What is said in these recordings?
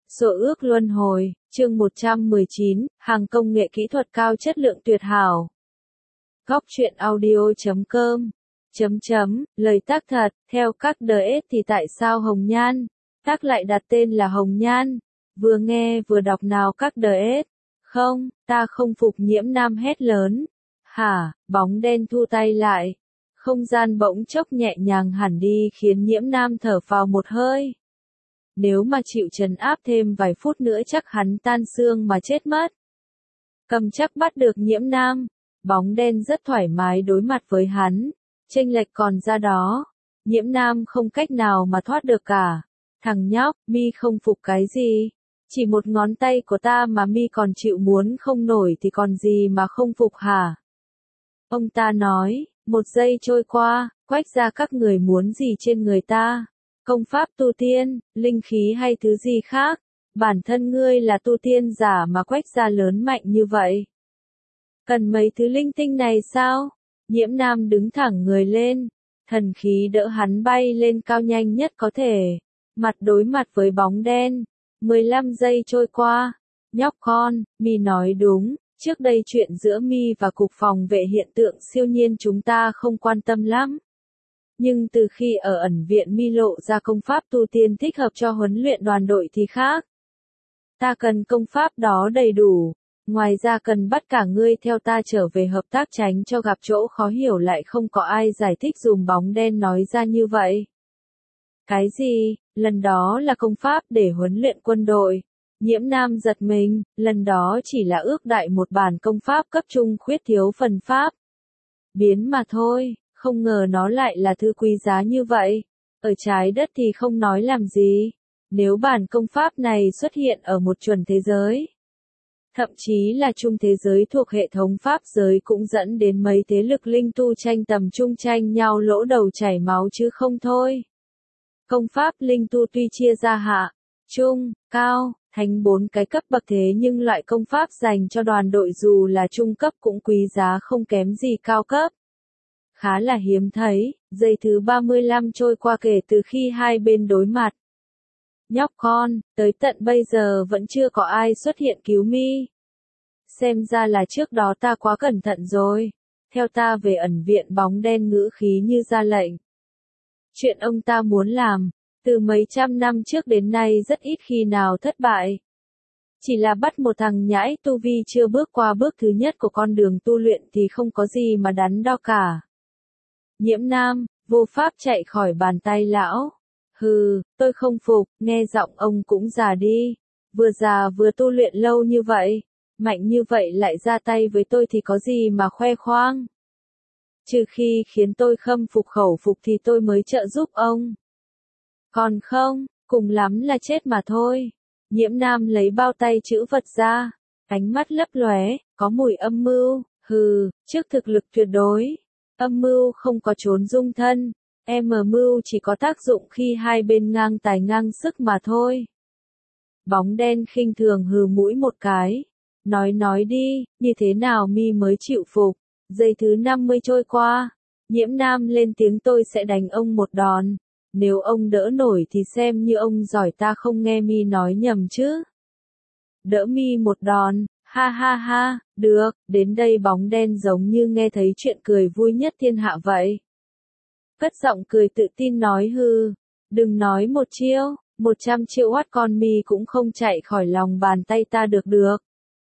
Số ước luân hồi, chương 119, hàng công nghệ kỹ thuật cao chất lượng tuyệt hảo. Góc truyện audio.com lời tác thật, theo các DS thì tại sao Hồng Nhan? Tác lại đặt tên là Hồng Nhan. Vừa nghe vừa đọc nào các DS. Không, ta không phục Nhiễm Nam hét lớn. Hả, bóng đen thu tay lại. Không gian bỗng chốc nhẹ nhàng hẳn đi khiến Nhiễm Nam thở phào một hơi. Nếu mà chịu trấn áp thêm vài phút nữa chắc hắn tan xương mà chết mất. Cầm chắc bắt được Nhiễm Nam. Bóng đen rất thoải mái đối mặt với hắn. Chênh lệch còn ra đó. Nhiễm Nam không cách nào mà thoát được cả. Thằng nhóc, mi không phục cái gì? Chỉ một ngón tay của ta mà mi còn chịu muốn không nổi thì còn gì mà không phục hả? Ông ta nói, một giây trôi qua, Quách ra các người muốn gì trên người ta? Công pháp tu tiên, linh khí hay thứ gì khác? Bản thân ngươi là tu tiên giả mà Quách ra lớn mạnh như vậy. Cần mấy thứ linh tinh này sao? Nhiễm Nam đứng thẳng người lên. Thần khí đỡ hắn bay lên cao nhanh nhất có thể. Mặt đối mặt với bóng đen. 15 giây trôi qua. Nhóc con, mi nói đúng. Trước đây chuyện giữa mi và cục phòng vệ hiện tượng siêu nhiên chúng ta không quan tâm lắm. Nhưng từ khi ở ẩn viện mi lộ ra công pháp tu tiên thích hợp cho huấn luyện đoàn đội thì khác. Ta cần công pháp đó đầy đủ. Ngoài ra cần bắt cả ngươi theo ta trở về hợp tác tránh cho gặp chỗ khó hiểu lại không có ai giải thích dùm bóng đen nói ra như vậy. Cái gì? Lần đó là công pháp để huấn luyện quân đội. Nhiễm Nam giật mình, lần đó chỉ là ước đại một bản công pháp cấp trung khuyết thiếu phần pháp. Biến mà thôi, không ngờ nó lại là thứ quý giá như vậy. Ở trái đất thì không nói làm gì. Nếu bản công pháp này xuất hiện ở một chuẩn thế giới. Thậm chí là trung thế giới thuộc hệ thống pháp giới cũng dẫn đến mấy thế lực linh tu tranh tầm trung tranh nhau lỗ đầu chảy máu chứ không thôi. Công pháp linh tu tuy chia ra hạ, trung, cao, thành 4 cái cấp bậc thế nhưng loại công pháp dành cho đoàn đội dù là trung cấp cũng quý giá không kém gì cao cấp. Khá là hiếm thấy, giây thứ 35 trôi qua kể từ khi hai bên đối mặt. Nhóc con, tới tận bây giờ vẫn chưa có ai xuất hiện cứu mi. Xem ra là trước đó ta quá cẩn thận rồi. Theo ta về ẩn viện bóng đen ngữ khí như ra lệnh. Chuyện ông ta muốn làm, từ mấy trăm năm trước đến nay rất ít khi nào thất bại. Chỉ là bắt một thằng nhãi tu vi chưa bước qua bước thứ nhất của con đường tu luyện thì không có gì mà đắn đo cả. Nhiễm Nam, vô pháp chạy khỏi bàn tay lão. Hừ, tôi không phục, nghe giọng ông cũng già đi. Vừa già vừa tu luyện lâu như vậy. Mạnh như vậy lại ra tay với tôi thì có gì mà khoe khoang. Trừ khi khiến tôi khâm phục khẩu phục thì tôi mới trợ giúp ông. Còn không, cùng lắm là chết mà thôi. Nhiễm Nam lấy bao tay chữ vật ra. Ánh mắt lấp lóe, có mùi âm mưu. Hừ, trước thực lực tuyệt đối. Âm mưu không có trốn dung thân. Mưu chỉ có tác dụng khi hai bên ngang tài ngang sức mà thôi. Bóng đen khinh thường hừ mũi một cái. Nói đi, như thế nào mi mới chịu phục? Giây thứ 50 trôi qua. Nhiễm Nam lên tiếng tôi sẽ đánh ông một đòn. Nếu ông đỡ nổi thì xem như ông giỏi ta không nghe mi nói nhầm chứ. Đỡ mi một đòn, ha ha ha, được, đến đây bóng đen giống như nghe thấy chuyện cười vui nhất thiên hạ vậy. Cất giọng cười tự tin nói hư, đừng nói một chiêu, 100 triệu watt con mi cũng không chạy khỏi lòng bàn tay ta được.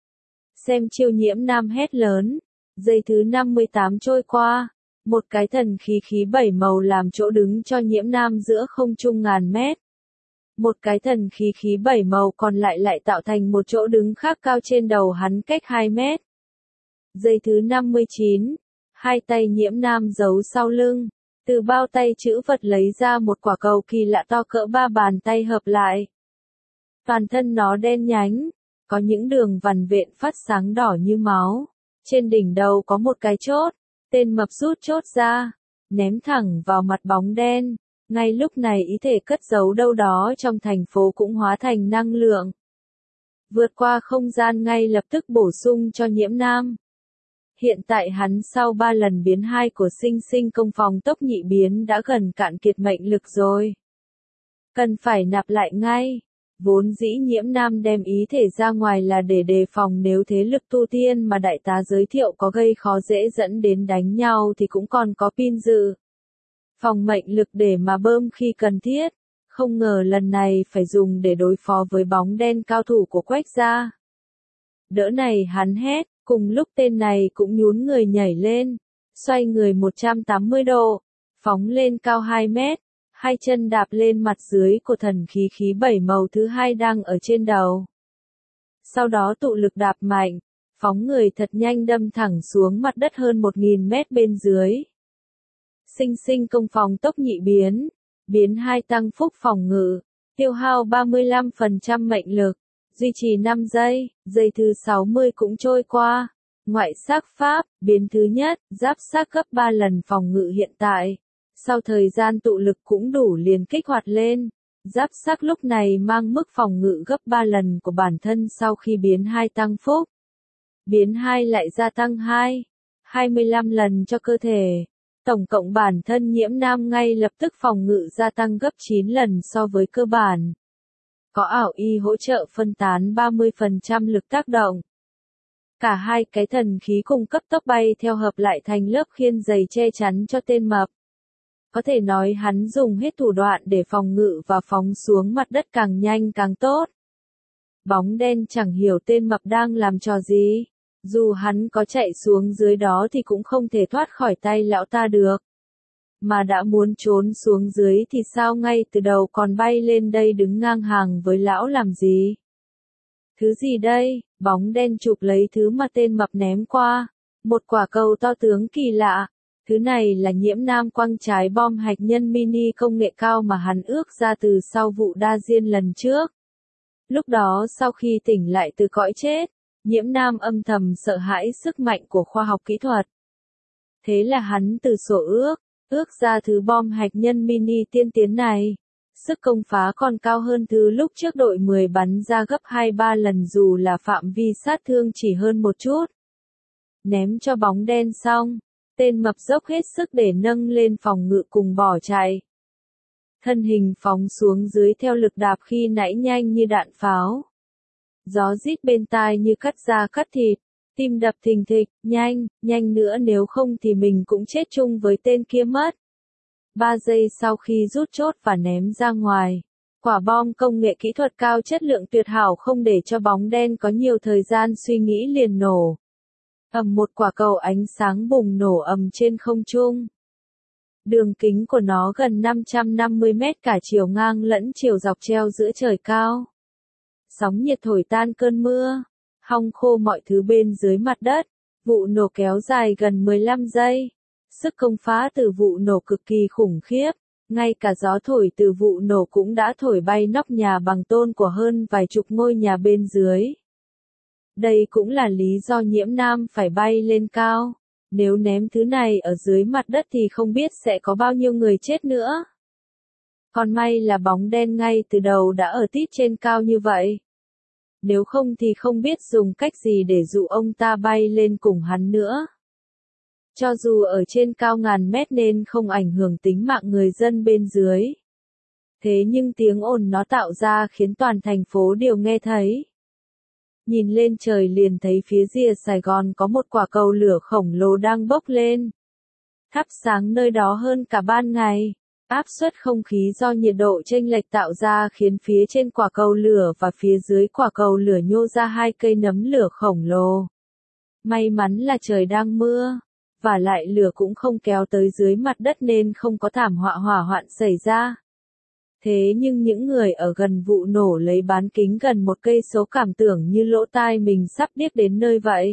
Xem chiêu Nhiễm Nam hét lớn, giây thứ 58 trôi qua, một cái thần khí 7 màu làm chỗ đứng cho Nhiễm Nam giữa không trung ngàn mét. Một cái thần khí 7 màu còn lại tạo thành một chỗ đứng khác cao trên đầu hắn cách 2 mét. Giây thứ 59, hai tay Nhiễm Nam giấu sau lưng. Từ bao tay chữ vật lấy ra một quả cầu kỳ lạ to cỡ 3 bàn tay hợp lại. Toàn thân nó đen nhánh, có những đường vằn vện phát sáng đỏ như máu. Trên đỉnh đầu có một cái chốt, tên mập rút chốt ra, ném thẳng vào mặt bóng đen. Ngay lúc này ý thể cất giấu đâu đó trong thành phố cũng hóa thành năng lượng. Vượt qua không gian ngay lập tức bổ sung cho Nhiễm Nam. Hiện tại hắn sau 3 lần biến 2 của sinh công phòng tốc nhị biến đã gần cạn kiệt mệnh lực rồi. Cần phải nạp lại ngay. Vốn dĩ Nhiễm Nam đem ý thể ra ngoài là để đề phòng nếu thế lực tu tiên mà đại tá giới thiệu có gây khó dễ dẫn đến đánh nhau thì cũng còn có pin dự. Phòng mệnh lực để mà bơm khi cần thiết. Không ngờ lần này phải dùng để đối phó với bóng đen cao thủ của Quách gia. Đỡ này hắn hét, cùng lúc tên này cũng nhún người nhảy lên, xoay người 180 độ, phóng lên cao 2 mét, hai chân đạp lên mặt dưới của thần khí 7 màu thứ hai đang ở trên đầu. Sau đó tụ lực đạp mạnh, phóng người thật nhanh đâm thẳng xuống mặt đất hơn 1.000 mét bên dưới. Sinh sinh công phòng tốc nhị biến, biến 2 tăng phúc phòng ngự, tiêu hao 35% mệnh lực, duy trì 5 giây, giây thứ 60 cũng trôi qua. Ngoại sắc pháp, biến thứ nhất, giáp sắc gấp 3 lần phòng ngự hiện tại. Sau thời gian tụ lực cũng đủ liền kích hoạt lên. Giáp sắc lúc này mang mức phòng ngự gấp 3 lần của bản thân sau khi biến 2 tăng phúc. Biến 2 lại gia tăng 25 lần cho cơ thể. Tổng cộng bản thân Nhiễm Nam ngay lập tức phòng ngự gia tăng gấp 9 lần so với cơ bản. Có ảo y hỗ trợ phân tán 30% lực tác động. Cả hai cái thần khí cùng cấp tốc bay theo hợp lại thành lớp khiên dày che chắn cho tên mập. Có thể nói hắn dùng hết thủ đoạn để phòng ngự và phóng xuống mặt đất càng nhanh càng tốt. Bóng đen chẳng hiểu tên mập đang làm trò gì. Dù hắn có chạy xuống dưới đó thì cũng không thể thoát khỏi tay lão ta được. Mà đã muốn trốn xuống dưới thì sao ngay từ đầu còn bay lên đây đứng ngang hàng với lão làm gì? Thứ gì đây? Bóng đen chụp lấy thứ mà tên mập ném qua. Một quả cầu to tướng kỳ lạ. Thứ này là Nhiễm Nam quăng trái bom hạt nhân mini công nghệ cao mà hắn ước ra từ sau vụ đa diên lần trước. Lúc đó sau khi tỉnh lại từ cõi chết, Nhiễm Nam âm thầm sợ hãi sức mạnh của khoa học kỹ thuật. Thế là hắn từ sổ ước ra thứ bom hạt nhân mini tiên tiến này. Sức công phá còn cao hơn thứ lúc trước đội 10 bắn ra gấp 2-3 lần dù là phạm vi sát thương chỉ hơn một chút. Ném cho bóng đen xong, tên mập dốc hết sức để nâng lên phòng ngự cùng bỏ chạy. Thân hình phóng xuống dưới theo lực đạp khi nãy nhanh như đạn pháo. Gió rít bên tai như cắt da cắt thịt, tim đập thình thịch, nhanh nữa nếu không thì mình cũng chết chung với tên kia mất. 3 giây sau khi rút chốt và ném ra ngoài, quả bom công nghệ kỹ thuật cao chất lượng tuyệt hảo không để cho bóng đen có nhiều thời gian suy nghĩ liền nổ. Một quả cầu ánh sáng bùng nổ ầm trên không trung. Đường kính của nó gần 550 mét cả chiều ngang lẫn chiều dọc treo giữa trời cao. Sóng nhiệt thổi tan cơn mưa, hong khô mọi thứ bên dưới mặt đất. Vụ nổ kéo dài gần 15 giây. Sức công phá từ vụ nổ cực kỳ khủng khiếp. Ngay cả gió thổi từ vụ nổ cũng đã thổi bay nóc nhà bằng tôn của hơn vài chục ngôi nhà bên dưới. Đây cũng là lý do Nhiễm Nam phải bay lên cao. Nếu ném thứ này ở dưới mặt đất thì không biết sẽ có bao nhiêu người chết nữa. Còn may là bóng đen ngay từ đầu đã ở tít trên cao như vậy. Nếu không thì không biết dùng cách gì để dụ ông ta bay lên cùng hắn nữa. Cho dù ở trên cao ngàn mét nên không ảnh hưởng tính mạng người dân bên dưới. Thế nhưng tiếng ồn nó tạo ra khiến toàn thành phố đều nghe thấy. Nhìn lên trời liền thấy phía rìa Sài Gòn có một quả cầu lửa khổng lồ đang bốc lên. Thắp sáng nơi đó hơn cả ban ngày. Áp suất không khí do nhiệt độ chênh lệch tạo ra khiến phía trên quả cầu lửa và phía dưới quả cầu lửa nhô ra 2 cây nấm lửa khổng lồ. May mắn là trời đang mưa, và lại lửa cũng không kéo tới dưới mặt đất nên không có thảm họa hỏa hoạn xảy ra. Thế nhưng những người ở gần vụ nổ lấy bán kính gần 1 cây số cảm tưởng như lỗ tai mình sắp điếc đến nơi vậy.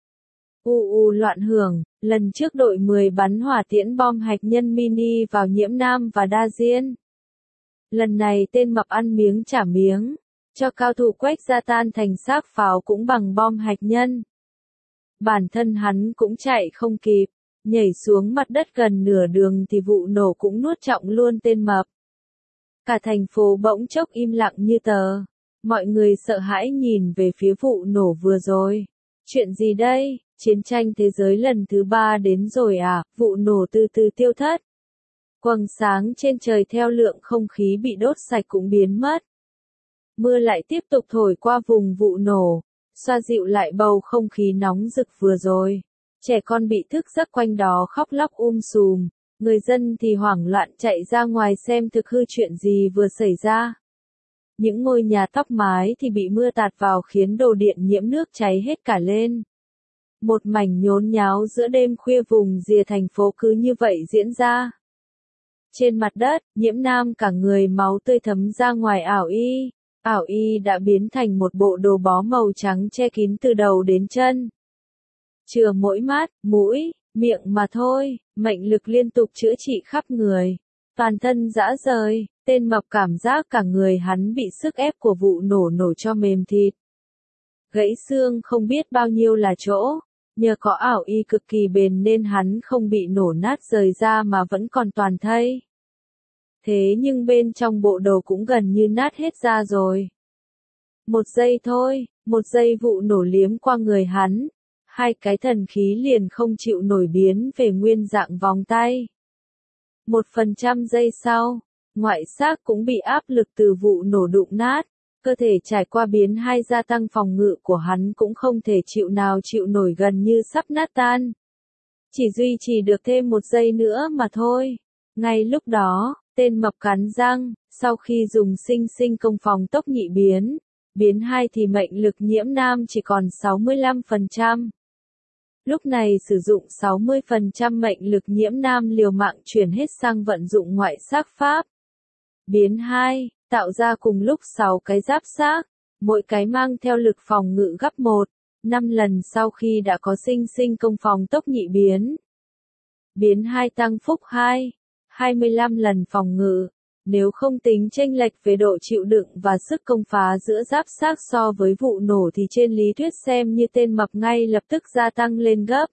Loạn hưởng, lần trước đội 10 bắn hỏa tiễn bom hạt nhân mini vào Nhiễm Nam và Đa Diên. Lần này tên mập ăn miếng trả miếng, cho cao thủ Quách gia tan thành xác pháo cũng bằng bom hạt nhân. Bản thân hắn cũng chạy không kịp, nhảy xuống mặt đất gần nửa đường thì vụ nổ cũng nuốt trọn luôn tên mập. Cả thành phố bỗng chốc im lặng như tờ. Mọi người sợ hãi nhìn về phía vụ nổ vừa rồi. Chuyện gì đây? Chiến tranh thế giới lần thứ 3 đến rồi à? Vụ nổ từ từ tiêu thất. Quầng sáng trên trời theo lượng không khí bị đốt sạch cũng biến mất. Mưa lại tiếp tục thổi qua vùng vụ nổ, xoa dịu lại bầu không khí nóng rực vừa rồi. Trẻ con bị thức giấc quanh đó khóc lóc sùm, người dân thì hoảng loạn chạy ra ngoài xem thực hư chuyện gì vừa xảy ra. Những ngôi nhà tóc mái thì bị mưa tạt vào khiến đồ điện nhiễm nước cháy hết cả lên. Một mảnh nhốn nháo giữa đêm khuya vùng rìa thành phố cứ như vậy diễn ra. Trên mặt đất, Nhiễm Nam cả người máu tươi thấm ra ngoài ảo y đã biến thành một bộ đồ bó màu trắng che kín từ đầu đến chân. Chừa mỗi mắt, mũi, miệng mà thôi, mệnh lực liên tục chữa trị khắp người. Toàn thân rã rời, tên mập cảm giác cả người hắn bị sức ép của vụ nổ cho mềm thịt. Gãy xương không biết bao nhiêu là chỗ, nhờ có ảo y cực kỳ bền nên hắn không bị nổ nát rời ra mà vẫn còn toàn thây. Thế nhưng bên trong bộ đồ cũng gần như nát hết ra rồi. Một giây thôi, một giây vụ nổ liếm qua người hắn, hai cái thần khí liền không chịu nổi biến về nguyên dạng vòng tay. 1% giây sau, ngoại xác cũng bị áp lực từ vụ nổ đụng nát, cơ thể trải qua biến hai gia tăng phòng ngự của hắn cũng không thể chịu nổi gần như sắp nát tan. Chỉ duy trì được thêm một giây nữa mà thôi. Ngay lúc đó, tên mập cắn răng, sau khi dùng sinh công phòng tốc nhị biến 2 thì mệnh lực Nhiễm Nam chỉ còn 65%. Lúc này sử dụng 60% mệnh lực Nhiễm Nam liều mạng chuyển hết sang vận dụng ngoại xác pháp. Biến 2, tạo ra cùng lúc 6 cái giáp xác, mỗi cái mang theo lực phòng ngự gấp 5 lần sau khi đã có sinh công phòng tốc nhị biến 2 tăng phúc 25 lần phòng ngự. Nếu không tính chênh lệch về độ chịu đựng và sức công phá giữa giáp xác so với vụ nổ thì trên lý thuyết xem như tên mập ngay lập tức gia tăng lên gấp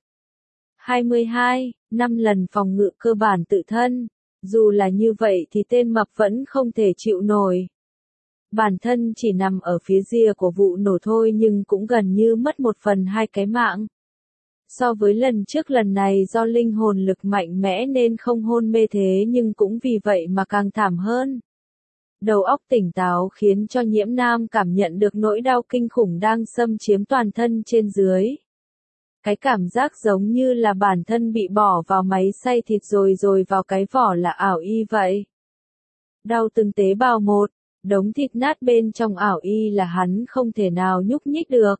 5 lần phòng ngự cơ bản tự thân. Dù là như vậy thì tên mập vẫn không thể chịu nổi. Bản thân chỉ nằm ở phía rìa của vụ nổ thôi nhưng cũng gần như mất 1/2 cái mạng. So với lần trước, lần này do linh hồn lực mạnh mẽ nên không hôn mê thế nhưng cũng vì vậy mà càng thảm hơn. Đầu óc tỉnh táo khiến cho Nhiễm Nam cảm nhận được nỗi đau kinh khủng đang xâm chiếm toàn thân trên dưới. Cái cảm giác giống như là bản thân bị bỏ vào máy xay thịt rồi vào cái vỏ là ảo y vậy. Đau từng tế bào một, đống thịt nát bên trong ảo y là hắn không thể nào nhúc nhích được.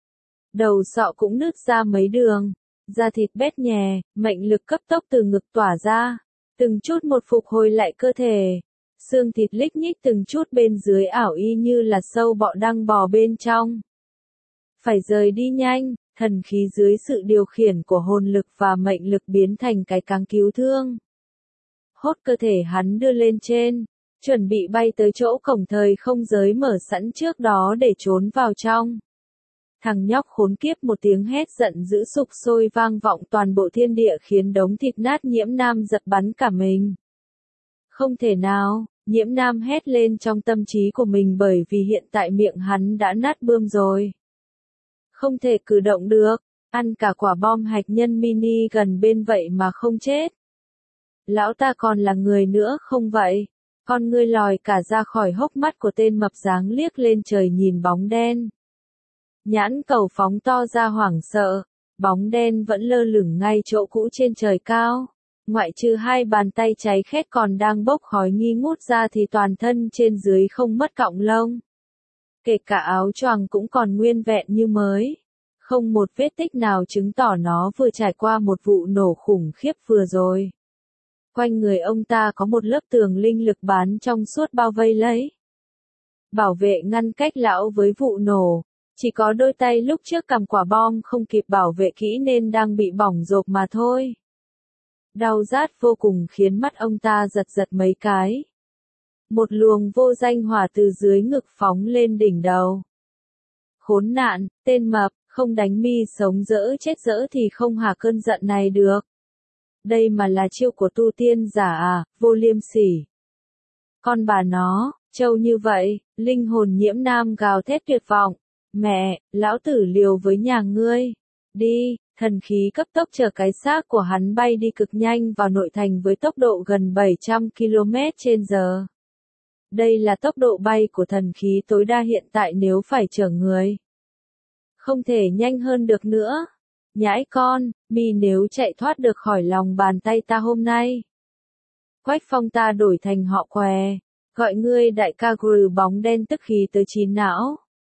Đầu sọ cũng nứt ra mấy đường, da thịt bét nhè, mệnh lực cấp tốc từ ngực tỏa ra, từng chút một phục hồi lại cơ thể. Xương thịt lích nhích từng chút bên dưới ảo y như là sâu bọ đang bò bên trong. Phải rời đi nhanh, thần khí dưới sự điều khiển của hồn lực và mệnh lực biến thành cái cáng cứu thương. Hốt cơ thể hắn đưa lên trên, chuẩn bị bay tới chỗ cổng thời không giới mở sẵn trước đó để trốn vào trong. Thằng nhóc khốn kiếp, một tiếng hét giận dữ sục sôi vang vọng toàn bộ thiên địa khiến đống thịt nát Nhiễm Nam giật bắn cả mình. Không thể nào, Nhiễm Nam hét lên trong tâm trí của mình bởi vì hiện tại miệng hắn đã nát bươm rồi. Không thể cử động được, ăn cả quả bom hạt nhân mini gần bên vậy mà không chết. Lão ta còn là người nữa không vậy? Con ngươi lòi cả ra khỏi hốc mắt của tên mập dáng liếc lên trời nhìn bóng đen. Nhãn cầu phóng to ra hoảng sợ, bóng đen vẫn lơ lửng ngay chỗ cũ trên trời cao. Ngoại trừ hai bàn tay cháy khét còn đang bốc khói nghi ngút ra thì toàn thân trên dưới không mất cọng lông. Kể cả áo choàng cũng còn nguyên vẹn như mới. Không một vết tích nào chứng tỏ nó vừa trải qua một vụ nổ khủng khiếp vừa rồi. Quanh người ông ta có một lớp tường linh lực bán trong suốt bao vây lấy. Bảo vệ ngăn cách lão với vụ nổ. Chỉ có đôi tay lúc trước cầm quả bom không kịp bảo vệ kỹ nên đang bị bỏng rộp mà thôi. Đau rát vô cùng khiến mắt ông ta giật mấy cái. Một luồng vô danh hỏa từ dưới ngực phóng lên đỉnh đầu. Khốn nạn, tên mập, không đánh mi sống dỡ chết dỡ thì không hả cơn giận này được. Đây mà là chiêu của tu tiên giả à, vô liêm sỉ. Con bà nó, trâu như vậy, linh hồn Nhiễm Nam gào thét tuyệt vọng. Mẹ, lão tử liều với nhà ngươi. Đi, thần khí cấp tốc chở cái xác của hắn bay đi cực nhanh vào nội thành với tốc độ gần 700 km/h. Đây là tốc độ bay của thần khí tối đa hiện tại nếu phải chở người. Không thể nhanh hơn được nữa. Nhãi con, mi nếu chạy thoát được khỏi lòng bàn tay ta hôm nay. Quách Phong ta đổi thành họ què, gọi ngươi đại ca Gừ bóng đen tức khí tới chín não.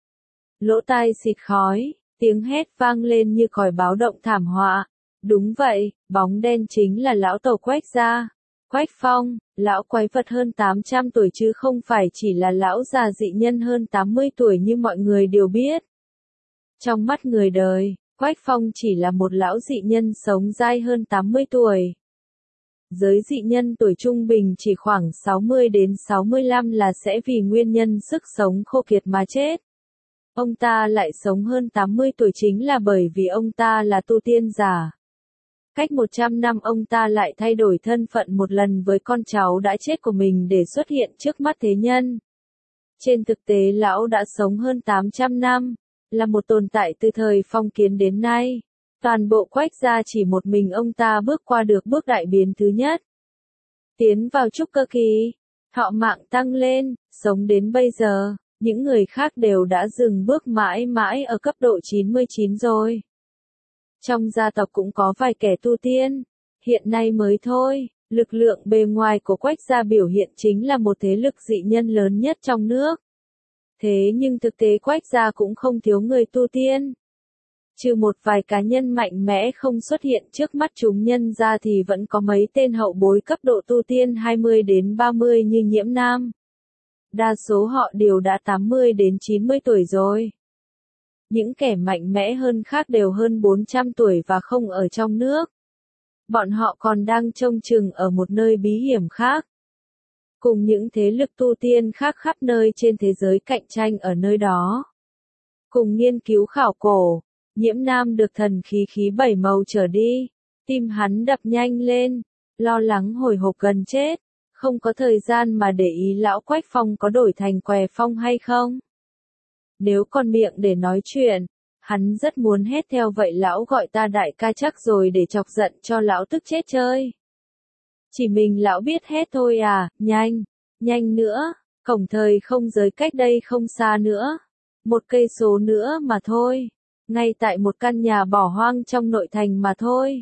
Lỗ tai xịt khói, tiếng hét vang lên như còi báo động thảm họa. Đúng vậy, bóng đen chính là lão Tàu Quách gia. Quách Phong, lão quái vật hơn 800 tuổi chứ không phải chỉ là lão già dị nhân hơn 80 tuổi như mọi người đều biết. Trong mắt người đời, Quách Phong chỉ là một lão dị nhân sống dai hơn 80 tuổi. Giới dị nhân tuổi trung bình chỉ khoảng 60 đến 65 là sẽ vì nguyên nhân sức sống khô kiệt mà chết. Ông ta lại sống hơn 80 tuổi chính là bởi vì ông ta là tu tiên giả. Cách 100 năm ông ta lại thay đổi thân phận một lần với con cháu đã chết của mình để xuất hiện trước mắt thế nhân. Trên thực tế lão đã sống hơn 800 năm, là một tồn tại từ thời phong kiến đến nay. Toàn bộ Quách gia chỉ một mình ông ta bước qua được bước đại biến thứ nhất. Tiến vào trúc cơ kỳ, thọ mạng tăng lên, sống đến bây giờ, những người khác đều đã dừng bước mãi mãi ở cấp độ 99 rồi. Trong gia tộc cũng có vài kẻ tu tiên, hiện nay mới thôi, lực lượng bề ngoài của Quách gia biểu hiện chính là một thế lực dị nhân lớn nhất trong nước. Thế nhưng thực tế Quách gia cũng không thiếu người tu tiên. Trừ một vài cá nhân mạnh mẽ không xuất hiện trước mắt chúng nhân ra thì vẫn có mấy tên hậu bối cấp độ tu tiên 20 đến 30 như Nhiễm Nam. Đa số họ đều đã 80 đến 90 tuổi rồi. Những kẻ mạnh mẽ hơn khác đều hơn 400 tuổi và không ở trong nước. Bọn họ còn đang trông chừng ở một nơi bí hiểm khác. Cùng những thế lực tu tiên khác khắp nơi trên thế giới cạnh tranh ở nơi đó. Cùng nghiên cứu khảo cổ, Nhiễm Nam được thần khí 7 màu trở đi. Tim hắn đập nhanh lên, lo lắng hồi hộp gần chết. Không có thời gian mà để ý lão Quách Phong có đổi thành què phong hay không. Nếu còn miệng để nói chuyện, hắn rất muốn hét theo vậy lão gọi ta đại ca chắc rồi để chọc giận cho lão tức chết chơi. Chỉ mình lão biết hét thôi à, nhanh nữa, cổng thời không giới cách đây không xa nữa. 1 cây số nữa mà thôi, ngay tại một căn nhà bỏ hoang trong nội thành mà thôi.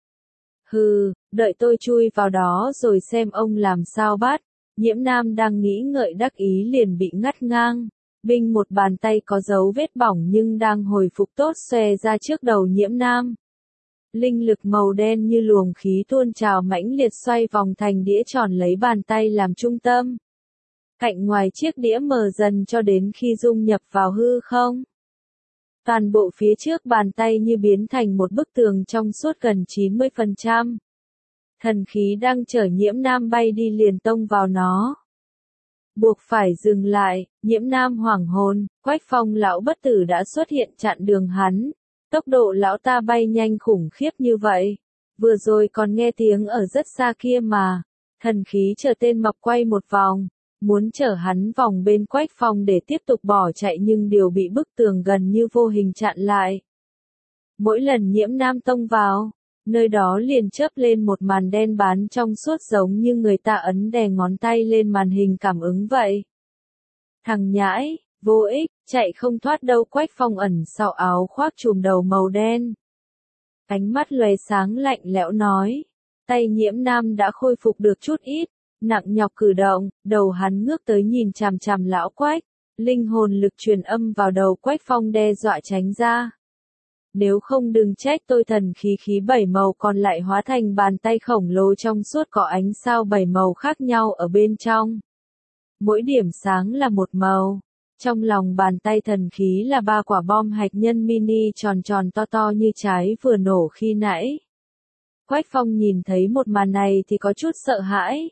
Hừ, đợi tôi chui vào đó rồi xem ông làm sao bắt. Nhiễm Nam đang nghĩ ngợi đắc ý liền bị ngắt ngang. Binh một bàn tay có dấu vết bỏng nhưng đang hồi phục tốt xòe ra trước đầu Nhiễm Nam. Linh lực màu đen như luồng khí tuôn trào mãnh liệt xoay vòng thành đĩa tròn lấy bàn tay làm trung tâm. Cạnh ngoài chiếc đĩa mờ dần cho đến khi dung nhập vào hư không. Toàn bộ phía trước bàn tay như biến thành một bức tường trong suốt gần 90%. Thần khí đang chở Nhiễm Nam bay đi liền tông vào nó. Buộc phải dừng lại, Nhiễm Nam hoảng hồn, Quách Phong lão bất tử đã xuất hiện chặn đường hắn. Tốc độ lão ta bay nhanh khủng khiếp như vậy. Vừa rồi còn nghe tiếng ở rất xa kia mà. Thần khí chở tên mập quay một vòng. Muốn chở hắn vòng bên Quách Phong để tiếp tục bỏ chạy nhưng đều bị bức tường gần như vô hình chặn lại. Mỗi lần Nhiễm Nam tông vào, nơi đó liền chớp lên một màn đen bán trong suốt giống như người ta ấn đè ngón tay lên màn hình cảm ứng vậy. Thằng nhãi, vô ích, chạy không thoát đâu. Quách Phong ẩn sau áo khoác trùm đầu màu đen. Ánh mắt lóe sáng lạnh lẽo nói. Tay Nhiễm Nam đã khôi phục được chút ít. Nặng nhọc cử động, đầu hắn ngước tới nhìn chằm chằm lão Quách. Linh hồn lực truyền âm vào đầu Quách Phong đe dọa tránh ra. Nếu không đừng trách tôi thần khí 7 màu còn lại hóa thành bàn tay khổng lồ trong suốt có ánh sao 7 màu khác nhau ở bên trong. Mỗi điểm sáng là một màu. Trong lòng bàn tay thần khí là 3 quả bom hạt nhân mini tròn tròn to to như trái vừa nổ khi nãy. Quách Phong nhìn thấy một màn này thì có chút sợ hãi.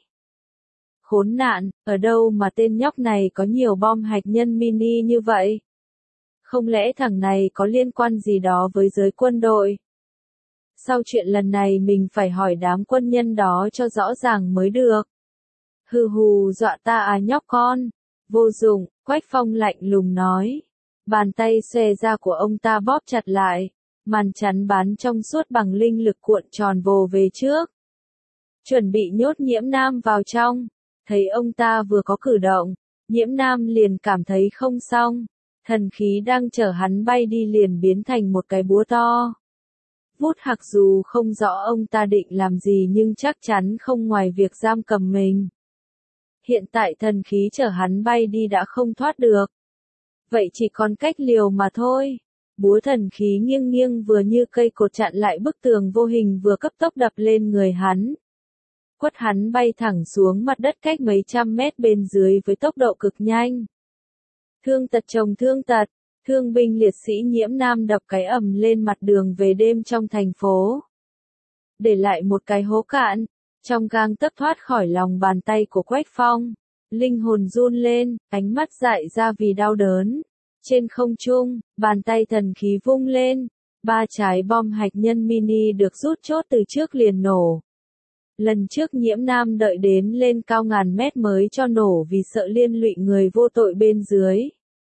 Khốn nạn, ở đâu mà tên nhóc này có nhiều bom hạt nhân mini như vậy? Không lẽ thằng này có liên quan gì đó với giới quân đội? Sau chuyện lần này mình phải hỏi đám quân nhân đó cho rõ ràng mới được. Hừ hù dọa ta à nhóc con. Vô dụng, Quách Phong lạnh lùng nói. Bàn tay xòe ra của ông ta bóp chặt lại. Màn chắn bán trong suốt bằng linh lực cuộn tròn vồ về trước. Chuẩn bị nhốt Nhiễm Nam vào trong. Thấy ông ta vừa có cử động, Nhiễm Nam liền cảm thấy không xong, thần khí đang chở hắn bay đi liền biến thành một cái búa to. Vút Hạc dù không rõ ông ta định làm gì nhưng chắc chắn không ngoài việc giam cầm mình. Hiện tại thần khí chở hắn bay đi đã không thoát được. Vậy chỉ còn cách liều mà thôi. Búa thần khí nghiêng nghiêng vừa như cây cột chặn lại bức tường vô hình vừa cấp tốc đập lên người hắn. Quất hắn bay thẳng xuống mặt đất cách mấy trăm mét bên dưới với tốc độ cực nhanh. Thương tật chồng thương tật, thương binh liệt sĩ Nhiễm Nam đập cái ầm lên mặt đường về đêm trong thành phố. Để lại một cái hố cạn, trong gang tấc thoát khỏi lòng bàn tay của Quách Phong. Linh hồn run lên, ánh mắt dại ra vì đau đớn. Trên không trung, bàn tay thần khí vung lên. 3 trái bom hạt nhân mini được rút chốt từ trước liền nổ. Lần trước Nhiễm Nam đợi đến lên cao ngàn mét mới cho nổ vì sợ liên lụy người vô tội bên dưới.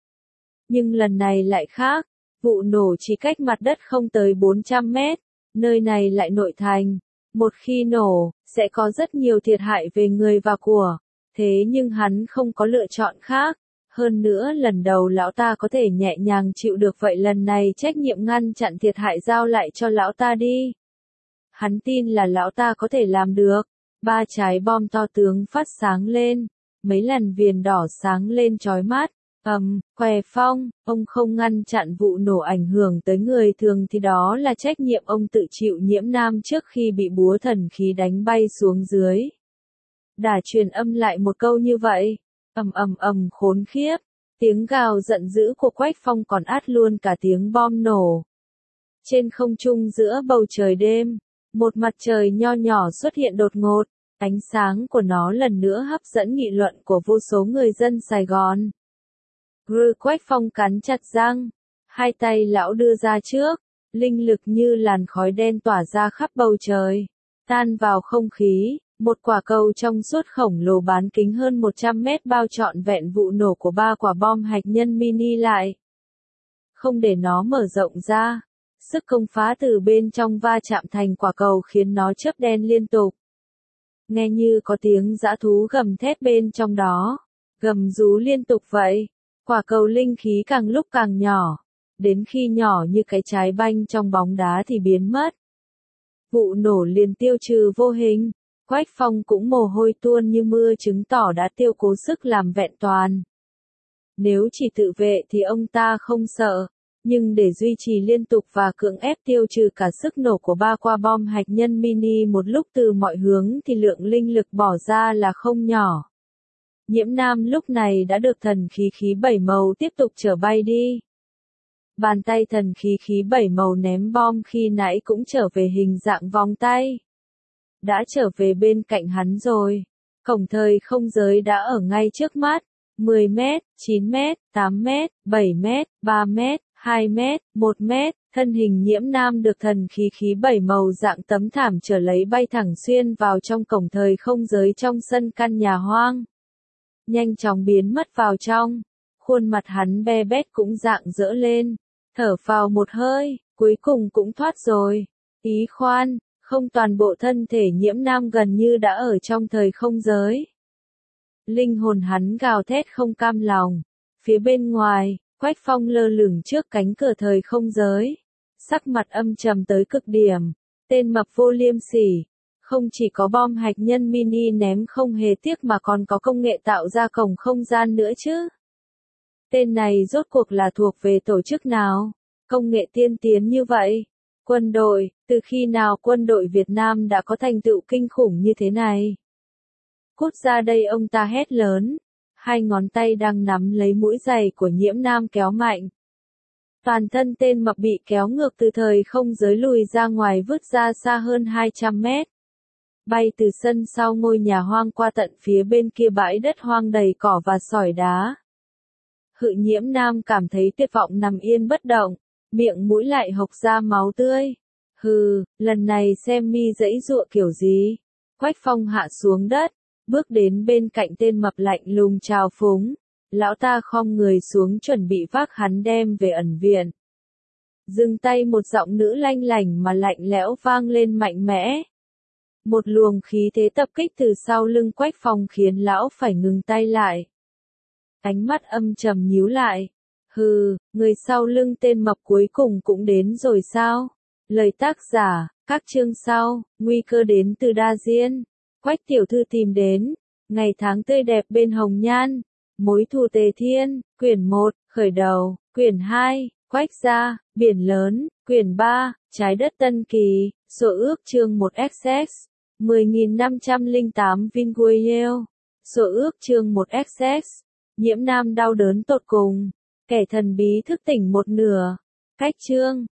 Nhưng lần này lại khác, vụ nổ chỉ cách mặt đất không tới 400 mét, nơi này lại nội thành. Một khi nổ, sẽ có rất nhiều thiệt hại về người và của. Thế nhưng hắn không có lựa chọn khác. Hơn nữa lần đầu lão ta có thể nhẹ nhàng chịu được vậy lần này trách nhiệm ngăn chặn thiệt hại giao lại cho lão ta đi. Hắn tin là lão ta có thể làm được. 3 trái bom to tướng phát sáng lên. Mấy lần viền đỏ sáng lên chói mắt. Què Phong, ông không ngăn chặn vụ nổ ảnh hưởng tới người thường thì đó là trách nhiệm ông tự chịu. Nhiễm Nam trước khi bị búa thần khí đánh bay xuống dưới. Đã truyền âm lại một câu như vậy. Khốn khiếp. Tiếng gào giận dữ của Quách Phong còn át luôn cả tiếng bom nổ. Trên không trung giữa bầu trời đêm, một mặt trời nho nhỏ xuất hiện đột ngột. Ánh sáng của nó lần nữa hấp dẫn nghị luận của vô số người dân Sài Gòn. Quách Phong cắn chặt răng, hai tay lão đưa ra trước, linh lực như làn khói đen tỏa ra khắp bầu trời, tan vào không khí, một quả cầu trong suốt khổng lồ bán kính hơn 100 mét bao trọn vẹn vụ nổ của 3 quả bom hạt nhân mini lại. Không để nó mở rộng ra, sức công phá từ bên trong va chạm thành quả cầu khiến nó chớp đen liên tục. Nghe như có tiếng dã thú gầm thét bên trong đó, gầm rú liên tục vậy. Quả cầu linh khí càng lúc càng nhỏ, đến khi nhỏ như cái trái banh trong bóng đá thì biến mất. Vụ nổ liền tiêu trừ vô hình, Quách Phong cũng mồ hôi tuôn như mưa chứng tỏ đã tiêu cố sức làm vẹn toàn. Nếu chỉ tự vệ thì ông ta không sợ, nhưng để duy trì liên tục và cưỡng ép tiêu trừ cả sức nổ của 3 quả bom hạt nhân mini một lúc từ mọi hướng thì lượng linh lực bỏ ra là không nhỏ. Nhiễm Nam lúc này đã được thần khí 7 màu tiếp tục chở bay đi. Bàn tay thần khí 7 màu ném bom khi nãy cũng trở về hình dạng vòng tay. Đã trở về bên cạnh hắn rồi. Cổng thời không giới đã ở ngay trước mắt. 10 mét, 9 mét, 8 mét, 7 mét, 3 mét, 2 mét, 1 mét. Thân hình Nhiễm Nam được thần khí 7 màu dạng tấm thảm trở lấy bay thẳng xuyên vào trong cổng thời không giới trong sân căn nhà hoang. Nhanh chóng biến mất vào trong, khuôn mặt hắn be bét cũng rạng rỡ lên, thở phào một hơi, cuối cùng cũng thoát rồi. Ý khoan, không toàn bộ thân thể Nhiễm Nam gần như đã ở trong thời không giới. Linh hồn hắn gào thét không cam lòng. Phía bên ngoài, Quách Phong lơ lửng trước cánh cửa thời không giới, sắc mặt âm trầm tới cực điểm, tên mập vô liêm sỉ. Không chỉ có bom hạt nhân mini ném không hề tiếc mà còn có công nghệ tạo ra cổng không gian nữa chứ. Tên này rốt cuộc là thuộc về tổ chức nào? Công nghệ tiên tiến như vậy. Quân đội, từ khi nào quân đội Việt Nam đã có thành tựu kinh khủng như thế này? Cút ra đây, ông ta hét lớn. Hai ngón tay đang nắm lấy mũi giày của Nhiễm Nam kéo mạnh. Toàn thân tên mập bị kéo ngược từ thời không giới lùi ra ngoài vứt ra xa hơn 200 mét. Bay từ sân sau ngôi nhà hoang qua tận phía bên kia bãi đất hoang đầy cỏ và sỏi đá. Nhiễm Nam cảm thấy tuyệt vọng nằm yên bất động, miệng mũi lại hộc ra máu tươi. Lần này xem mi giãy giụa kiểu gì. Quách Phong hạ xuống đất, bước đến bên cạnh tên mập lạnh lùng chào phúng. Lão ta khom người xuống chuẩn bị vác hắn đem về ẩn viện. Dừng tay, một giọng nữ lanh lảnh mà lạnh lẽo vang lên mạnh mẽ. Một luồng khí thế tập kích từ sau lưng Quách Phong khiến lão phải ngừng tay lại. Ánh mắt âm trầm nhíu lại. Hừ, người sau lưng tên mập cuối cùng cũng đến rồi sao? Lời tác giả, các chương sau, nguy cơ đến từ đa diên. Quách tiểu thư tìm đến, ngày tháng tươi đẹp bên hồng nhan. Mối thù tề thiên, quyển 1, khởi đầu, quyển 2, Quách gia, biển lớn, quyển 3, trái đất tân kỳ, số ước chương 1 XX, 10.508 Vinguiel, số ước chương 1 XX, nhiễm nam đau đớn tột cùng, kẻ thần bí thức tỉnh một nửa, cách chương.